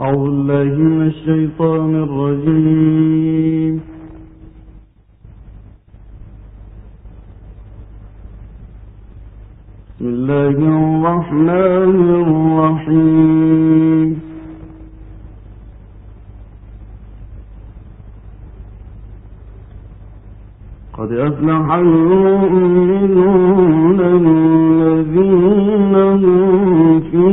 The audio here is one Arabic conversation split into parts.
أعوذ بالله من الشيطان الرجيم. بسم الله الرحمن الرحيم. قد أفلح المؤمنون الذين هم في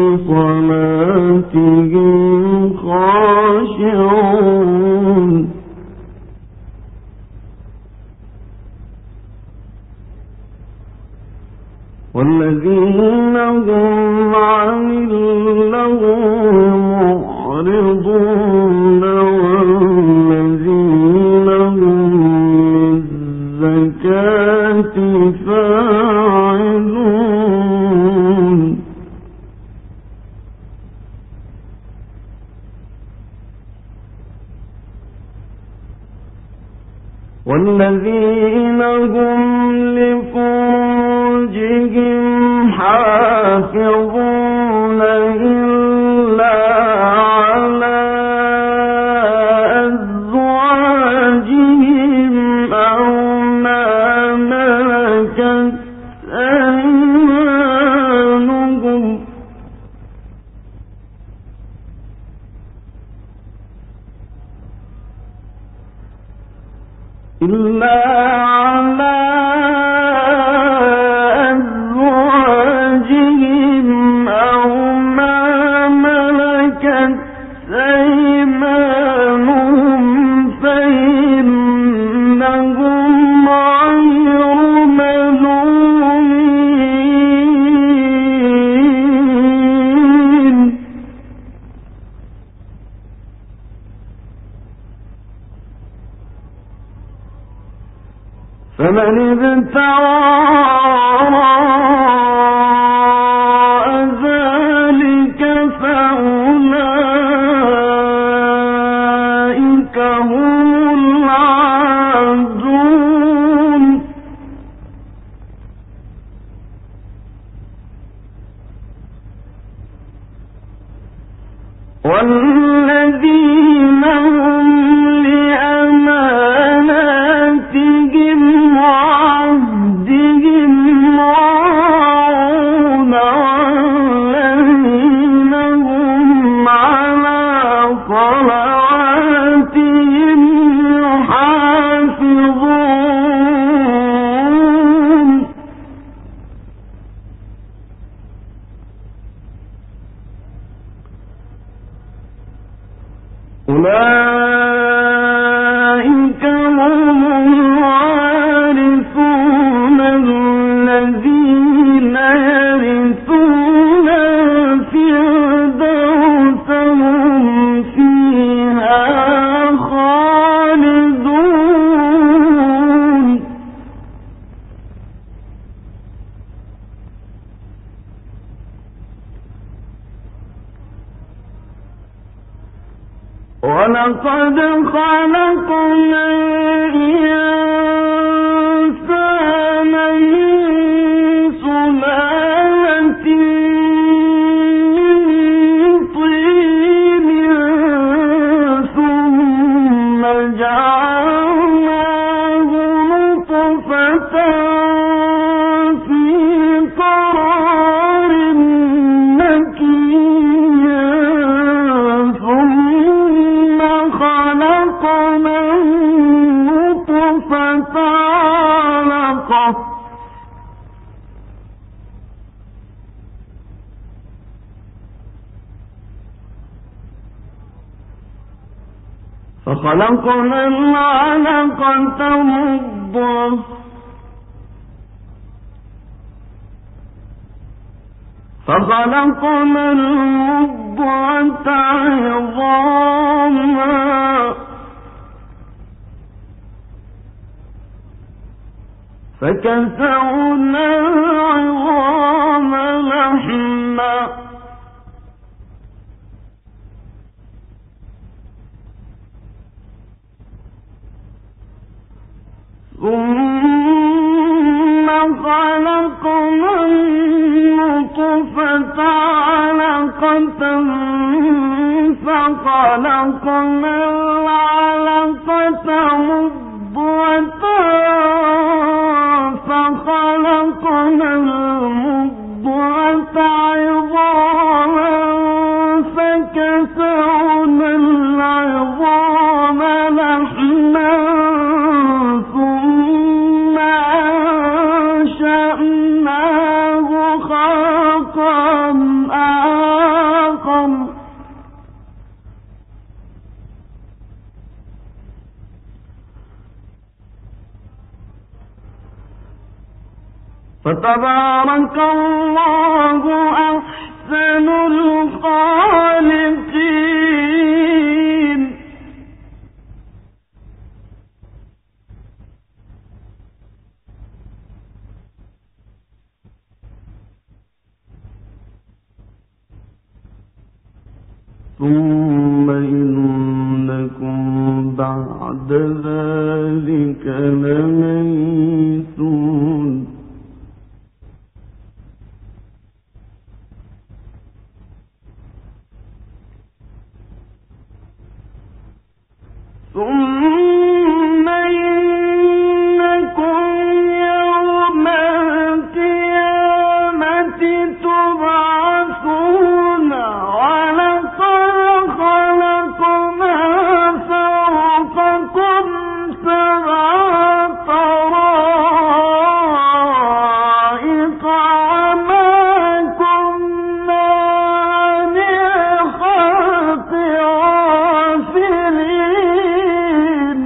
صلاتهم خاشعون والذين هم عن اللغو معرضون والذين هم للزكاة فاعلون والذين هم لفروجهم حافظون إلا على أزواجهم أو ما ملكت أيمانهم إلا على أزواجهم أو ما ملكت أيمانهم فإنهم غير ملومين فمن ابتغى وراء ذلك فأولئك هم العادون والذين هم لأماناتهم وعهدهم راعون والذين هم على صلواتهم يحافظون أولئك هم الوارثون الذين يرثون الفردوس هم فيها خالدون ولقد خلقنا الإنسان من سلالة من طين ثم جعلناه نطفة في قرار مكين ثم خلقنا النطفة علقة فخلقنا العلقة مضغة فخلقنا المضغة عظاما فكسونا العظام لحما ثم خلقنا النطفة علقة فخلقنا العلقة مضغة فخلقنا المضغة عظاما فكسونا العظام لحما ثم أنشأناه خلقا آخر فتبارك الله أحسن الخالقين. ثم إنكم بعد ذلك لميتون. ثم إنكم يوم القيامة تبعثون ولقد خلقنا فوقكم سبع طرائق وما كنا عن الخلق غافلين.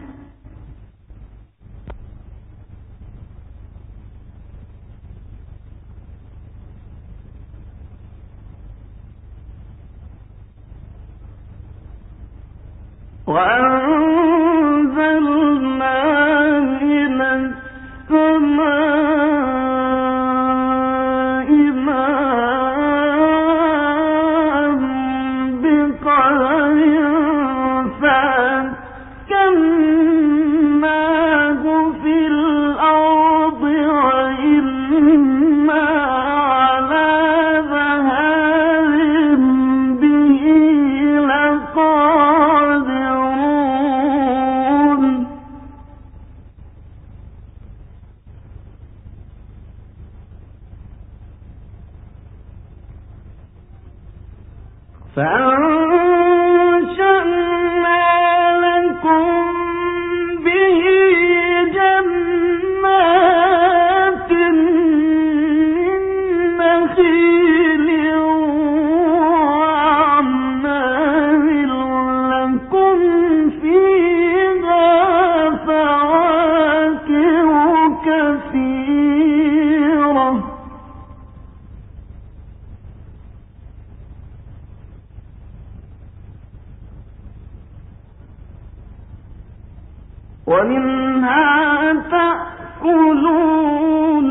وأنزلنا من السماء ماء بقدر فأسكناه في الأرض وإنا على ذهاب به لقادرون. فأنشأنا لكم به جنات من نخيل وأعناب لكم فيها فواكه كثيرة. ومنها تأكلون.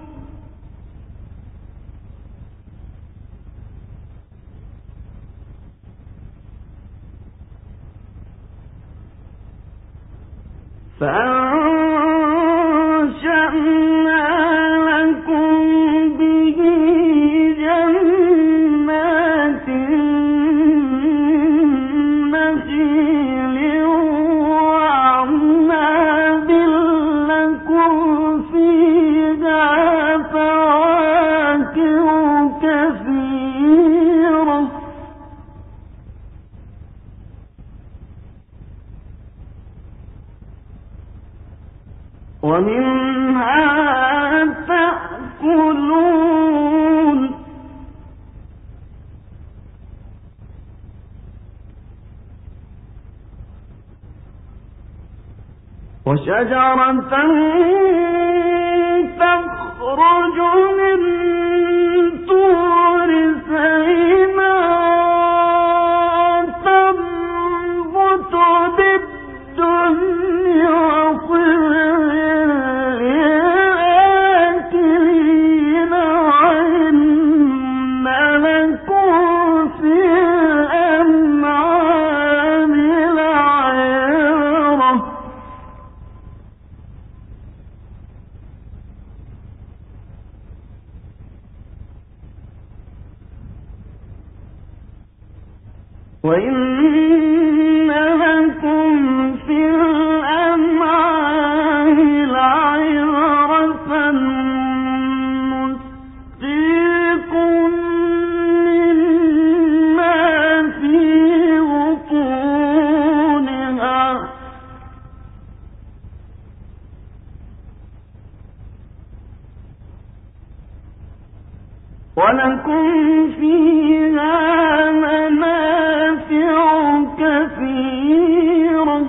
فأنشأنا لكم به جنات نخيل وأعناب لكم فيها فواكه كثيرة. ومنها تأكلون. وشجرة تخرج من طور سيناء تنبت بالدهن وصبغ للآكلين وإن لكم في الأنعام لعبرة. وإن لكم في الأنعام لعبرة نسقيكم مما في بطونها ولكم فيها منافع كثيرة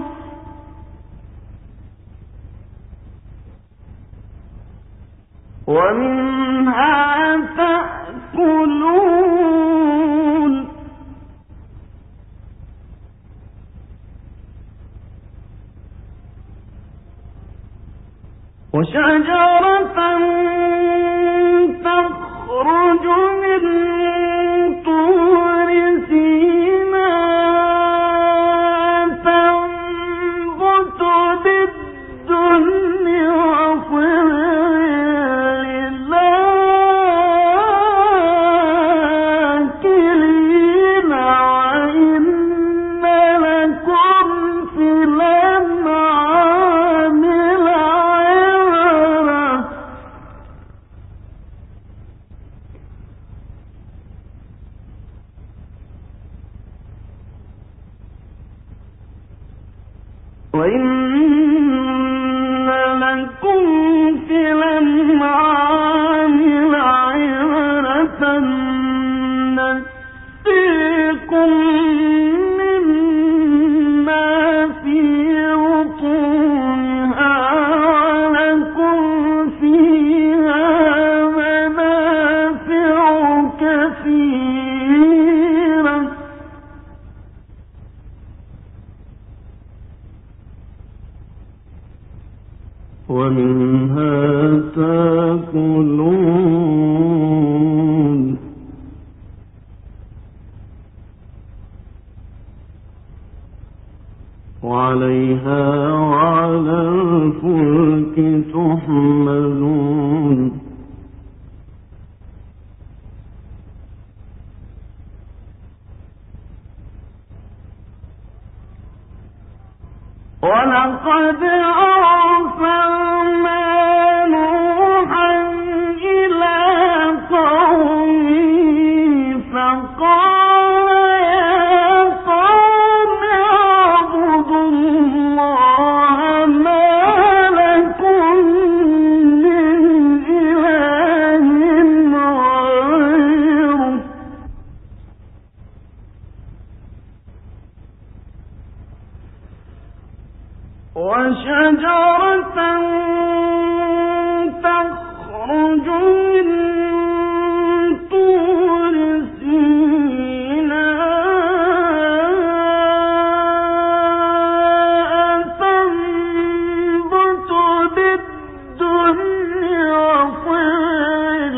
ومنها تأكلون وشجرة تخرج من طور سيناء تنبت بالدهن وصبغ للآكلين وإن لكم في الأنعام لعبرة وإن لكم في الأنعام لعبرة نسقيكم مما في بطونها ولكم فيها منافع كثيرة ومنها تأكلون وعليها وعلى الفلك تحملون ولقد أرسلنا نوحا إلى قومه فقال يا قوم اعبدوا الله ما لكم من إله غيره وشجرة تخرج من طور سيناء تنبت بالدهن وصبغ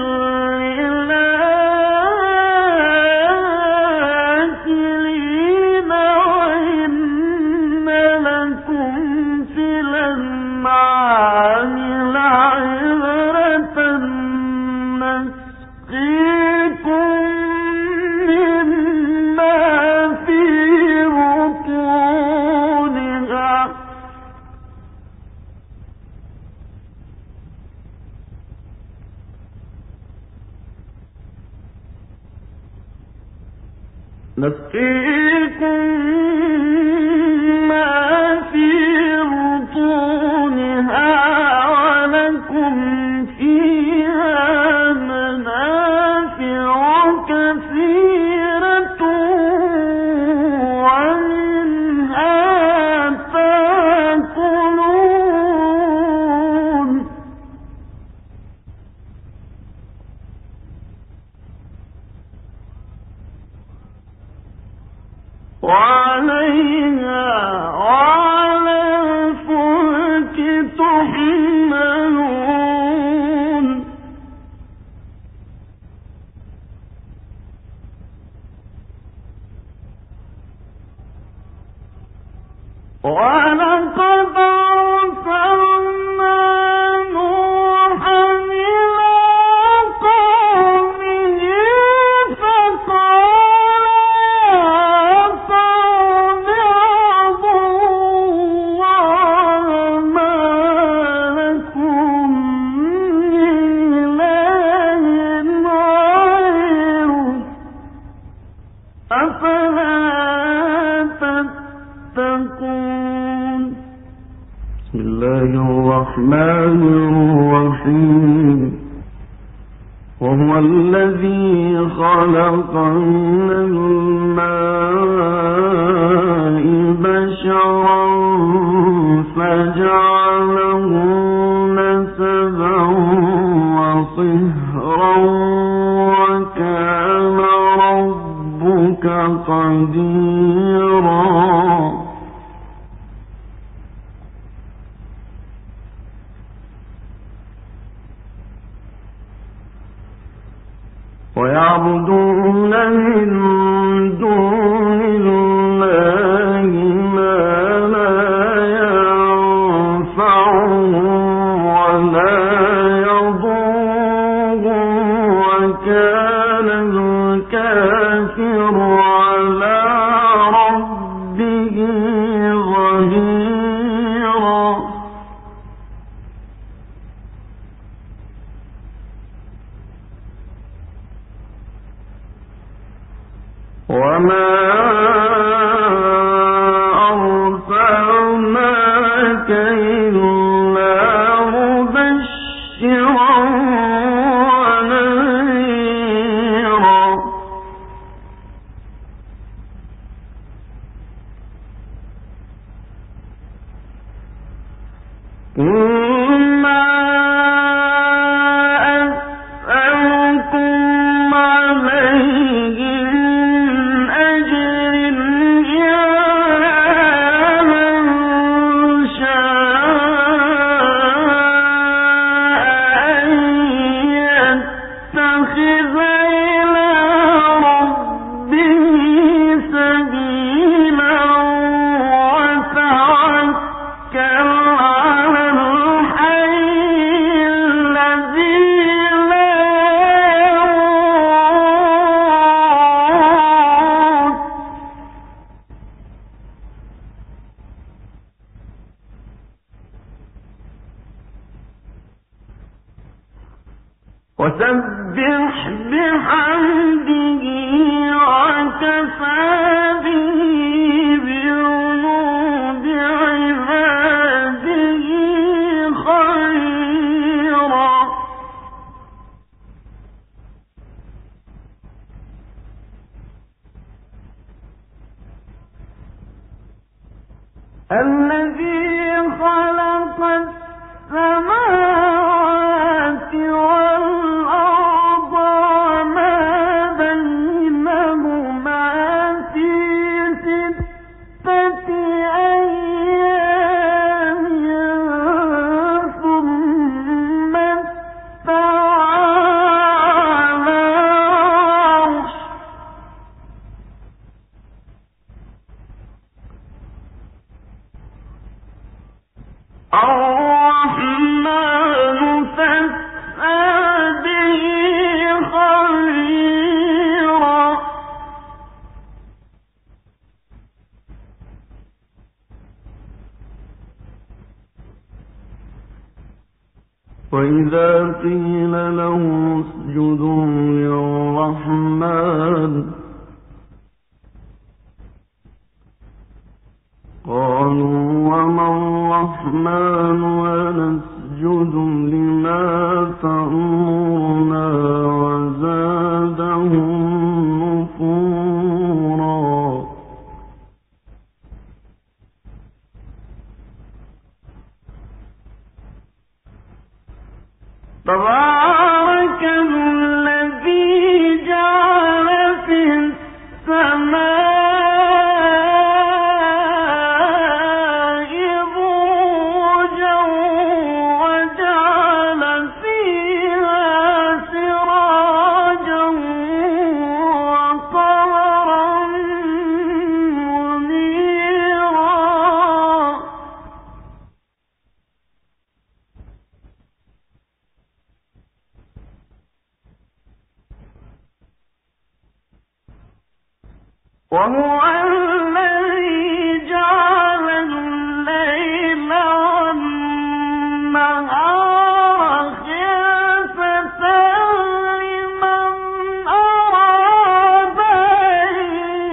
للآكلين وإن لكم في الأنعام لعبرة نسقيكم مما في بطونها ولكم فيها منافع كثيرة ومنها تأكلون وعليها وعلى الفلك تحملون ولقد أرسلنا نوحا إلى قومه فقال يا أفلا تتقون. بسم الله الرحمن الرحيم. وهو الذي خلق من الماء بشرا فجعله نسبا وصهرا وكان ربك قديرا. ويعبدون من دون الله ما لا ينفعهم ولا يضرهم وكان الكافر على ربه ظهيرا. وما أرسلناك إلا مبشرا ونذيرا. وسبح بحمده وكفى به بذنوب عباده خبيرا. الذي خلق السماوات والأرض وما بينهما في 6 أيام ثم استوى على العرش. الرحمن فاسأل به خبيرا. وإذا قيل لهم اسجدوا للرحمن قالوا وما الرحمن ونسجد لما تأمرنا وزادهم نفورا. تبارك الذي جعل في السماء وهو الذي جعل الليل والنهار خلفة لمن أراد أن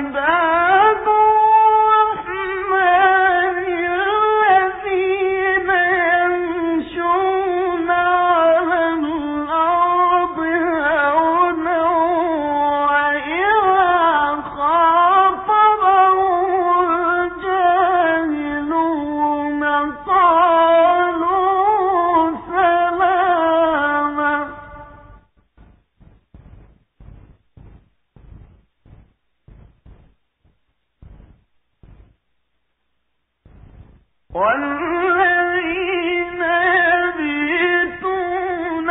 والذين يبيتون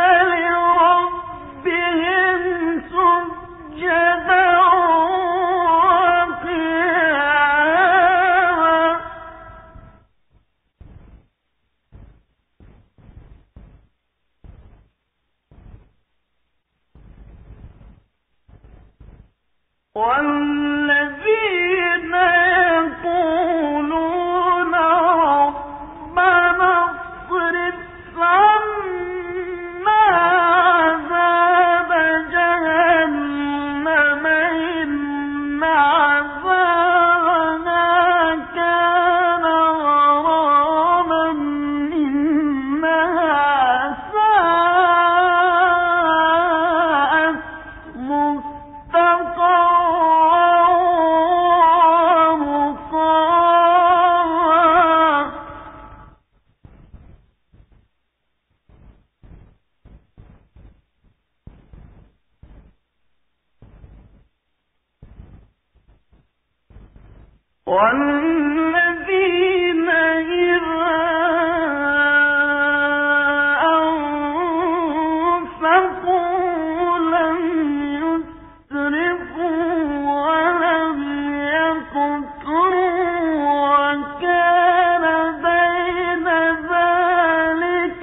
لربهم سجدا وقياما والذين يقولون ربنا اصرف عنا عذاب جهنم إن عذابها كان غراما إنها ساءت مستقرا ومقاما والذين إذا أنفقوا لم يسرفوا ولم يقتروا وكان بين ذلك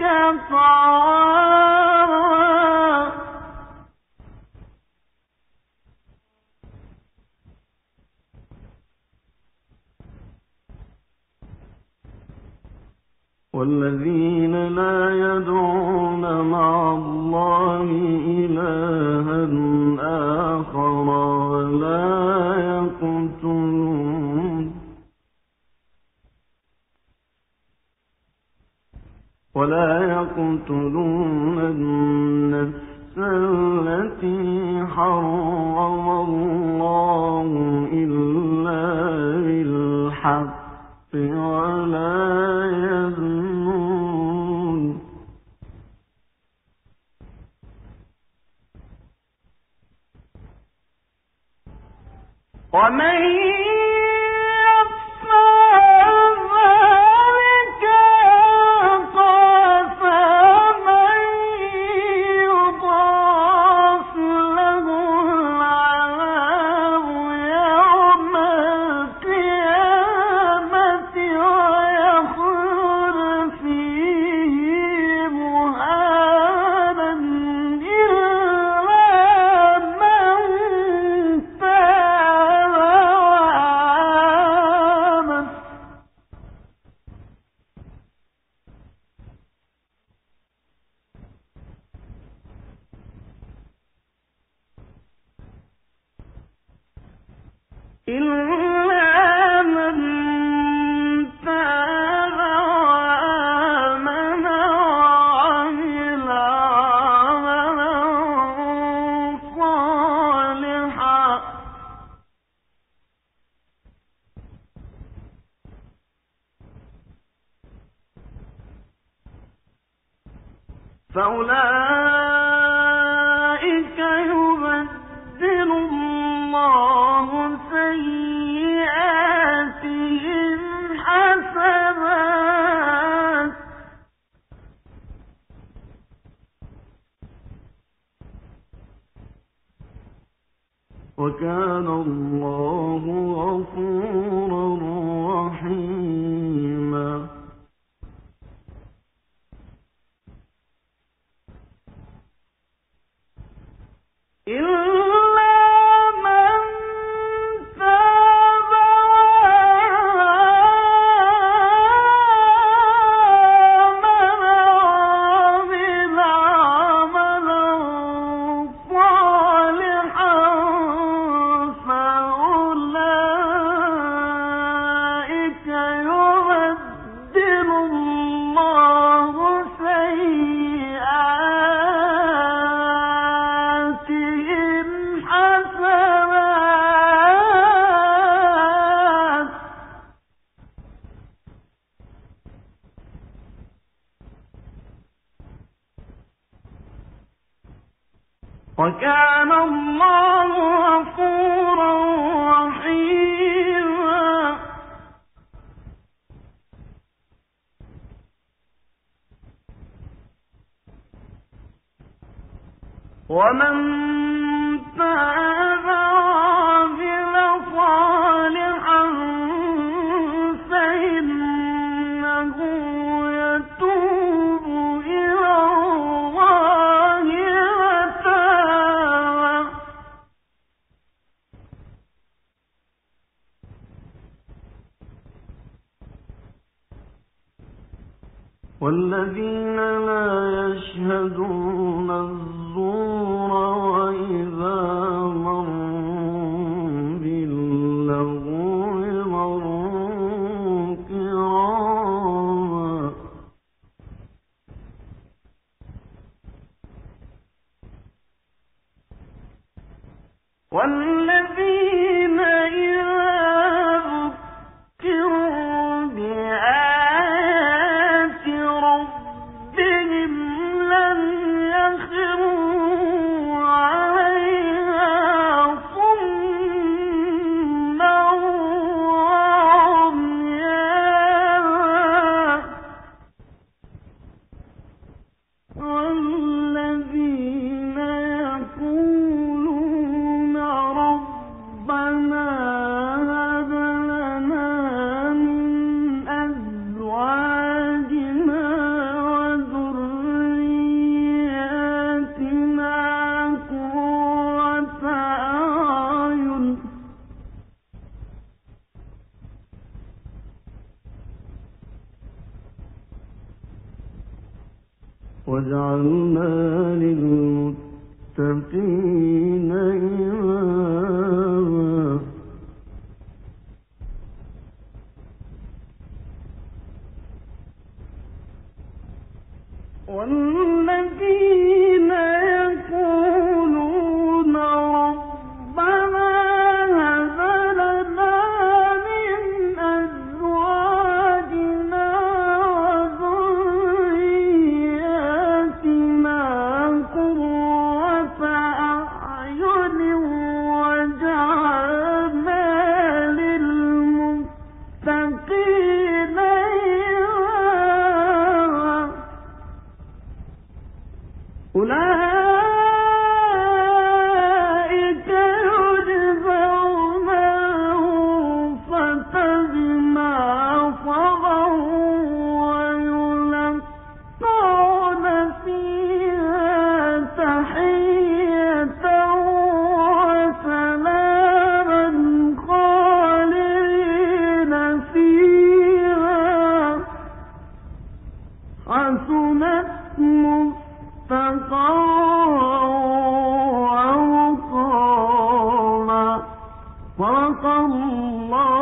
قواما والذين لا يدعون مع الله إلها آخر ولا يقتلون النفس التي حرم الله إلا بالحق ولا يزنون ومن إلا من تاب وآمن وعمل عملا صالحا فأولئك يبدل الله سيئاتهم حسنات وكان الله غفورا رحيما ومن تاب وعمل صالحا فإنه يتوب إلى الله متابا. والذين لا يشهدون الزور وإذا مروا باللغو مروا كراما. والذين إذا ذكروا بآيات ربهم لم يخروا عليها صما وعميانا. والذين يقولون ربنا هب لنا من أزواجنا وذرياتنا قرة أعين واجعلنا للمتقين إماما. والذين يقولون ربنا هب لنا من أزواجنا وذرياتنا قرة أعين واجعلنا للمتقين إماما. أولئك يجزون الغرفة بما صبروا ويلقون فيها تحية وسلاما خالدين فيها حسنت مستقرا ومقاما. صدق الله